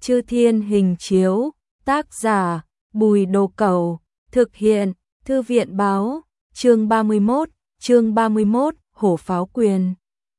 Chư Thiên Hình Chiếu, tác giả, Bùi Đồ Cẩu, thực hiện, Thư viện báo, chương 31, hổ pháo quyền.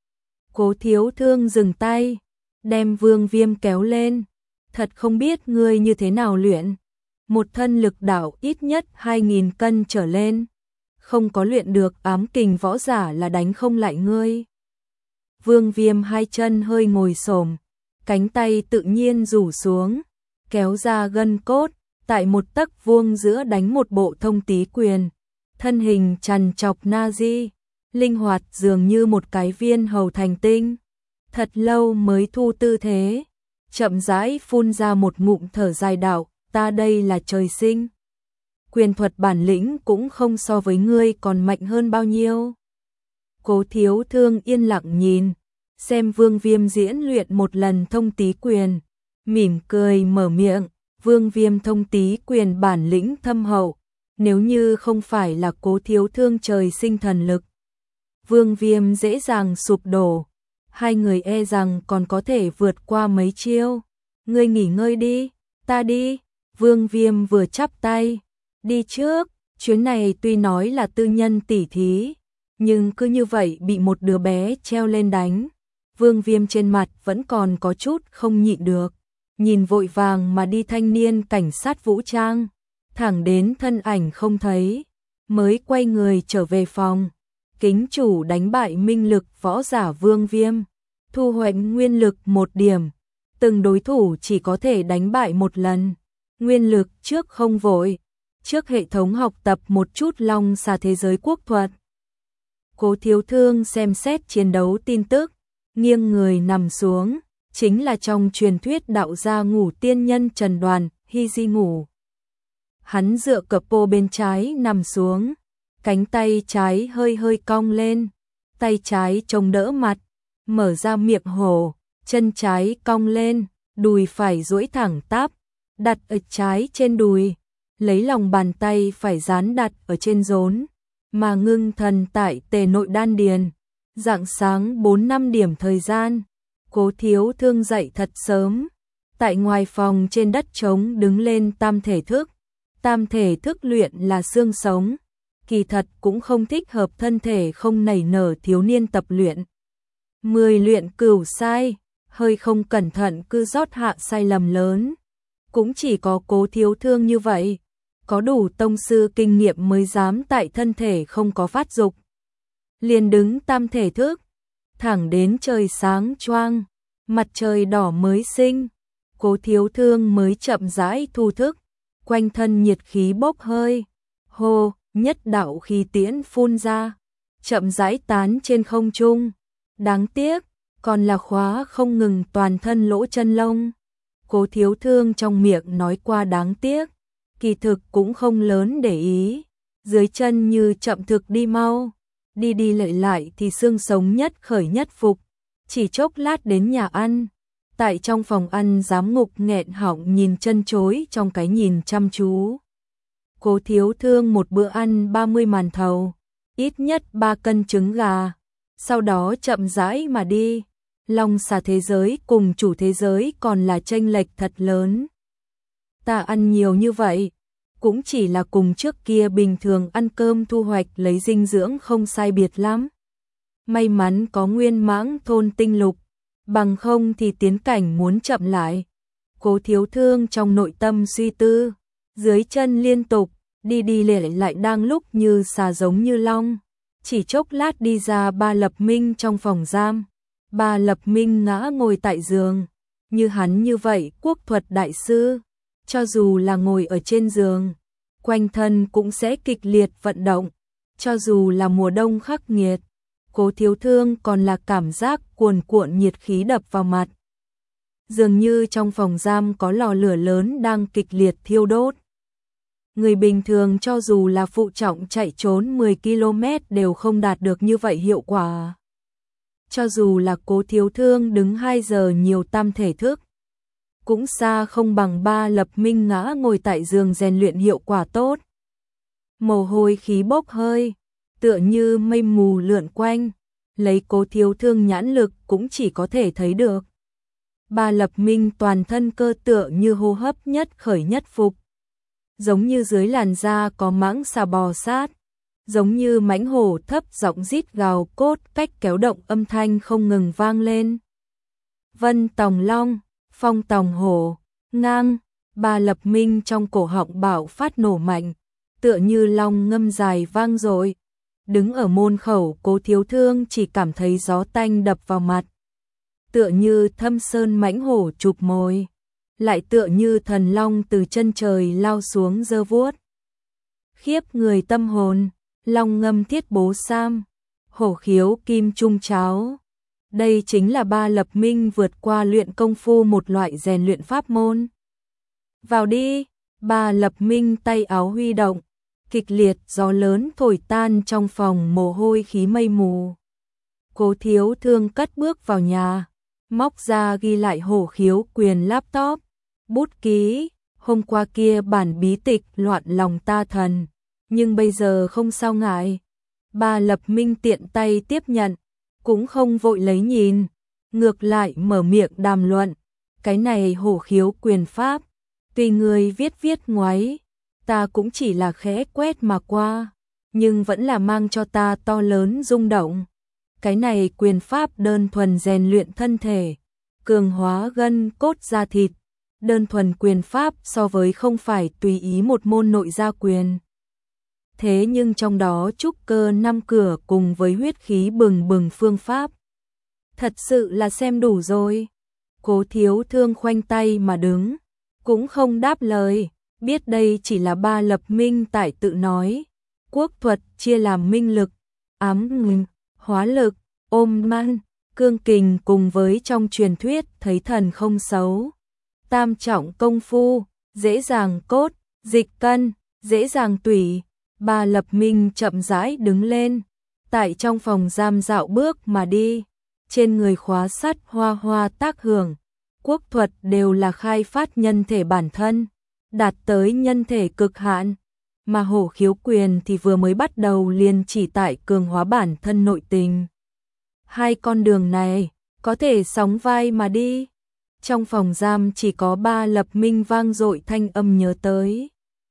Cố Thiếu Thương dừng tay, đem Vương Viêm kéo lên, thật không biết ngươi như thế nào luyện. Một thân lực đạo ít nhất 2.000 cân trở lên, không có luyện được ám kình võ giả là đánh không lại ngươi. Vương Viêm hai chân hơi ngồi xổm, cánh tay tự nhiên rủ xuống, kéo ra gân cốt, tại một tấc vuông giữa đánh một bộ thông tí quyền, thân hình trằn trọc na di, linh hoạt dường như một cái viên hầu thành tinh. Thật lâu mới thu tư thế, chậm rãi phun ra một ngụm thở dài đạo, ta đây là trời sinh. Quyền thuật bản lĩnh cũng không so với ngươi còn mạnh hơn bao nhiêu. Cố Thiếu Thương yên lặng nhìn, xem Vương Viêm diễn luyện một lần thông tí quyền, mỉm cười mở miệng, Vương Viêm thông tí quyền bản lĩnh thâm hậu, nếu như không phải là Cố Thiếu Thương trời sinh thần lực, Vương Viêm dễ dàng sụp đổ, hai người e rằng còn có thể vượt qua mấy chiêu. Ngươi nghỉ ngơi đi, ta đi. Vương Viêm vừa chắp tay, đi trước, chuyến này tuy nói là tư nhân tỉ thí, nhưng cứ như vậy bị một đứa bé treo lên đánh. Vương Viêm trên mặt vẫn còn có chút không nhịn được, nhìn vội vàng mà đi thanh niên cảnh sát vũ trang, thẳng đến thân ảnh không thấy, mới quay người trở về phòng. Kính chủ đánh bại minh lực võ giả Vương Viêm, thu hoạch nguyên lực 1 điểm, từng đối thủ chỉ có thể đánh bại một lần. Nguyên lực trước không vội, trước hệ thống học tập một chút long xà thế giới quốc thuật. Cố Thiếu Thương xem xét chiến đấu tin tức, nghiêng người nằm xuống, chính là trong truyền thuyết đạo gia ngủ tiên nhân Trần Đoàn, Hy Di ngủ. Hắn dựa cập pô bên trái nằm xuống, cánh tay trái hơi hơi cong lên, tay trái chống đỡ mặt, mở ra miệng hổ, chân trái cong lên, đùi phải duỗi thẳng tắp, đặt ở trái trên đùi, lấy lòng bàn tay phải dán đặt ở trên rốn, mà ngưng thần tại tề nội đan điền. Rạng sáng 4-5 điểm thời gian, Cố Thiếu Thương dậy thật sớm, tại ngoài phòng trên đất trống đứng lên tam thể thức. Tam thể thức luyện là xương sống, kỳ thật cũng không thích hợp thân thể không nảy nở thiếu niên tập luyện. 10 luyện cửu sai, hơi không cẩn thận cứ rót hạ sai lầm lớn. Cũng chỉ có Cố Thiếu Thương như vậy, có đủ tông sư kinh nghiệm mới dám tại thân thể không có phát dục, liền đứng tam thể thức, thẳng đến trời sáng choang, mặt trời đỏ mới sinh, Cố Thiếu Thương mới chậm rãi thu thức, quanh thân nhiệt khí bốc hơi, hô, nhất đạo khí tiễn phun ra, chậm rãi tán trên không trung. Đáng tiếc, còn là khóa không ngừng toàn thân lỗ chân lông. Cố Thiếu Thương trong miệng nói qua đáng tiếc, kỳ thực cũng không lớn để ý, dưới chân như chậm thực đi mau, đi đi lại lại thì xương sống nhất khởi nhất phục, chỉ chốc lát đến nhà ăn. Tại trong phòng ăn giám ngục nghẹn họng nhìn chân chối trong cái nhìn chăm chú. Cố Thiếu Thương một bữa ăn 30 màn thầu, ít nhất 3 cân trứng gà, sau đó chậm rãi mà đi. Long xà thế giới cùng chủ thế giới còn là chênh lệch thật lớn. Ta ăn nhiều như vậy, cũng chỉ là cùng trước kia bình thường ăn cơm thu hoạch lấy dinh dưỡng không sai biệt lắm. May mắn có nguyên mãng thôn tinh lục, bằng không thì tiến cảnh muốn chậm lại. Cố Thiếu Thương trong nội tâm suy tư, dưới chân liên tục, đi đi lại lại đang lúc như xà giống như long. Chỉ chốc lát đi ra Ba Lập Minh trong phòng giam. Ba Lập Minh ngã ngồi tại giường, như hắn như vậy quốc thuật đại sư, cho dù là ngồi ở trên giường, quanh thân cũng sẽ kịch liệt vận động, cho dù là mùa đông khắc nghiệt, Cố Thiếu Thương còn là cảm giác cuồn cuộn nhiệt khí đập vào mặt. Dường như trong phòng giam có lò lửa lớn đang kịch liệt thiêu đốt. Người bình thường cho dù là phụ trọng chạy trốn 10 km đều không đạt được như vậy hiệu quả. Cho dù là Cố Thiếu Thương đứng 2 giờ nhiều tam thể thức, cũng xa không bằng Ba Lập Minh ngã ngồi tại giường rèn luyện hiệu quả tốt. Mồ hôi khí bốc hơi, tựa như mây mù lượn quanh, lấy Cố Thiếu Thương nhãn lực cũng chỉ có thể thấy được. Ba Lập Minh toàn thân cơ tựa như hô hấp nhất khởi nhất phục. Giống như dưới làn da có mãng xà bò sát, giống như mãnh hổ thấp giọng rít gào cốt cách kéo động âm thanh không ngừng vang lên. Vân tòng long, phong tòng hổ, ngang, Ba Lập Minh trong cổ họng bạo phát nổ mạnh, tựa như long ngâm dài vang dội. Đứng ở môn khẩu, Cố Thiếu Thương chỉ cảm thấy gió tanh đập vào mặt, tựa như thâm sơn mãnh hổ chụp mồi, lại tựa như thần long từ chân trời lao xuống giơ vuốt. Khiếp người tâm hồn, long ngâm thiết bố sam, hổ khiếu kim trung cháo. Đây chính là Ba Lập Minh vượt qua luyện công phu một loại rèn luyện pháp môn. Vào đi, Ba Lập Minh tay áo huy động, kịch liệt gió lớn thổi tan trong phòng mồ hôi khí mây mù. Cố Thiếu Thương cất bước vào nhà, móc ra ghi lại hổ khiếu quyền laptop, bút ký, hôm qua kia bản bí tịch loạn lòng ta thần, nhưng bây giờ không sao ngại. Ba Lập Minh tiện tay tiếp nhận, cũng không vội lấy nhìn, ngược lại mở miệng đàm luận, cái này hổ khiếu quyền pháp, tùy người viết ngoáy, ta cũng chỉ là khẽ quét mà qua, nhưng vẫn là mang cho ta to lớn rung động. Cái này quyền pháp đơn thuần rèn luyện thân thể, cường hóa gân cốt da thịt, đơn thuần quyền pháp so với không phải tùy ý một môn nội gia quyền. Thế nhưng trong đó trúc cơ 5 cửa cùng với huyết khí bừng bừng phương pháp, thật sự là xem đủ rồi. Cố Thiếu Thương khoanh tay mà đứng, cũng không đáp lời, biết đây chỉ là Ba Lập Minh tại tự nói. Quốc thuật chia làm minh lực, ám ngừng, hóa lực, ôm man, cương kình cùng với trong truyền thuyết thấy thần không xấu. Tam trọng công phu, dễ dàng cốt, dịch cân, dễ dàng tủy. Ba Lập Minh chậm rãi đứng lên, tại trong phòng giam dạo bước mà đi, trên người khóa sắt hoa hoa tác hưởng. Quốc thuật đều là khai phát nhân thể bản thân, đạt tới nhân thể cực hạn, mà hổ khiếu quyền thì vừa mới bắt đầu liền chỉ tại cường hóa bản thân nội tình. Hai con đường này có thể sóng vai mà đi. Trong phòng giam chỉ có Ba Lập Minh vang dội thanh âm nhớ tới.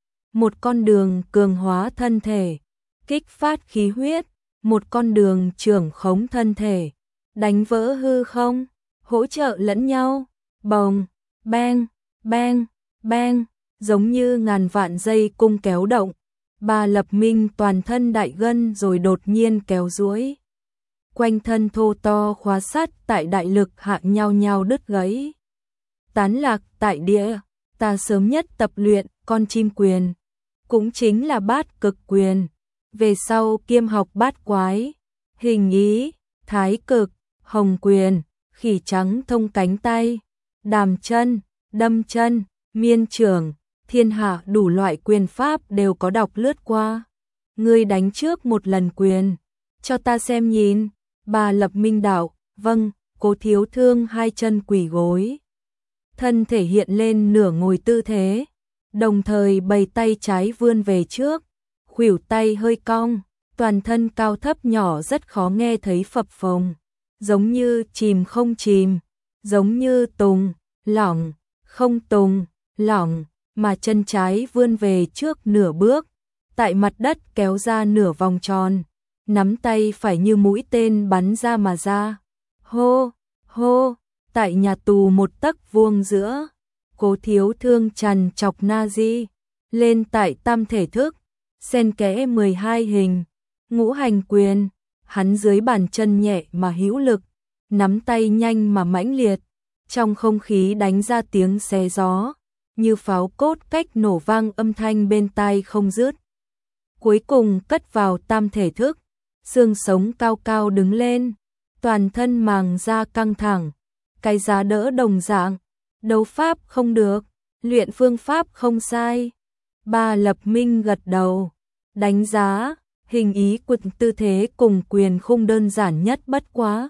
Một con đường cường hóa thân thể, kích phát khí huyết, một con đường trưởng khống thân thể, đánh vỡ hư không, hỗ trợ lẫn nhau, bồng, bang, bang, bang, giống như ngàn vạn dây cung kéo động. Ba Lập Minh toàn thân đại gân rồi đột nhiên kéo duỗi. Quanh thân thô to khóa sắt tại đại lực hạ nhau nhau đứt gãy. Tán lạc tại địa, ta sớm nhất tập luyện con chim quyền, cũng chính là bát cực quyền. Về sau kiêm học bát quái, hình ý, thái cực, hồng quyền, khỉ trắng thông cánh tay, đàm chân, đâm chân, miên trưởng, thiên hạ đủ loại quyền pháp đều có đọc lướt qua. Ngươi đánh trước một lần quyền, cho ta xem nhìn. Ba Lập Minh đạo, vâng. Cố Thiếu Thương hai chân quỳ gối, thân thể hiện lên nửa ngồi tư thế, đồng thời bày tay trái vươn về trước, khuỷu tay hơi cong, toàn thân cao thấp nhỏ rất khó nghe thấy phập phồng, giống như chìm không chìm, giống như tùng, lỏng, không tùng, lỏng, mà chân trái vươn về trước nửa bước, tại mặt đất kéo ra nửa vòng tròn, nắm tay phải như mũi tên bắn ra mà ra. Hô, hô, tại nhà tù một tấc vuông giữa, Cố Thiếu Thương trằn chọc na di, lên tại tam thể thức, xen kẽ 12 hình, ngũ hành quyền, hắn dưới bàn chân nhẹ mà hữu lực, nắm tay nhanh mà mãnh liệt, trong không khí đánh ra tiếng xé gió, như pháo cốt cách nổ vang âm thanh bên tai không dứt. Cuối cùng cất vào tam thể thức, xương sống cao cao đứng lên, toàn thân màng da căng thẳng, cái giá đỡ đồng dạng, đấu pháp không được, luyện phương pháp không sai. Ba Lập Minh gật đầu, đánh giá, hình ý quật tư thế cùng quyền khung đơn giản nhất bất quá.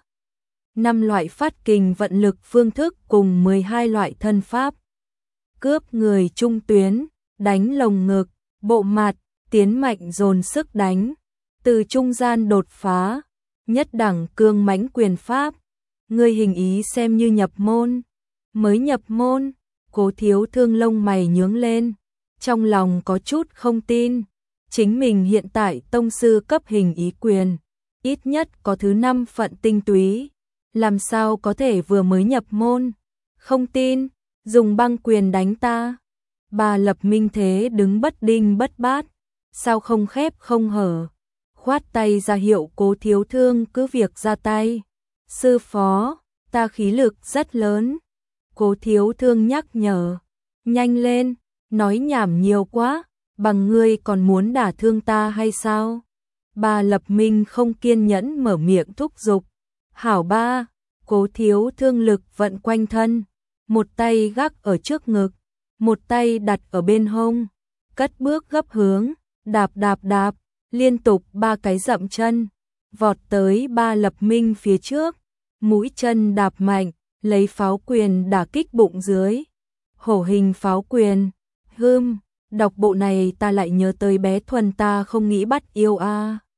5 loại phát kình vận lực phương thức cùng 12 loại thân pháp. Cướp người trung tuyến, đánh lồng ngực, bộ mặt, tiến mạnh dồn sức đánh, từ trung gian đột phá, nhất đẳng cương mãnh quyền pháp. Ngươi hình ý xem như nhập môn. Mới nhập môn, Cố Thiếu Thương lông mày nhướng lên, trong lòng có chút không tin. Chính mình hiện tại tông sư cấp hình ý quyền, ít nhất có thứ 5 phận tinh túy, làm sao có thể vừa mới nhập môn? Không tin, dùng băng quyền đánh ta. Bà Lập Minh thế đứng bất đinh bất bát, sao không khép không hở, khoát tay ra hiệu Cố Thiếu Thương cứ việc ra tay. Sư phó, ta khí lực rất lớn. Cố Thiếu Thương nhắc nhở, nhanh lên, nói nhảm nhiều quá, bằng ngươi còn muốn đả thương ta hay sao? Bà Lập Minh không kiên nhẫn mở miệng thúc giục. Hảo ba, Cố Thiếu Thương lực vận quanh thân, một tay gác ở trước ngực, một tay đặt ở bên hông, cất bước gấp hướng, đạp đạp đạp, liên tục 3 cái dậm chân, vọt tới Ba Lập Minh phía trước, mũi chân đạp mạnh, lấy pháo quyền đả kích bụng dưới. Hổ hình pháo quyền, đọc bộ này ta lại nhớ tới bé Thuần ta không nghĩ bắt yêu a.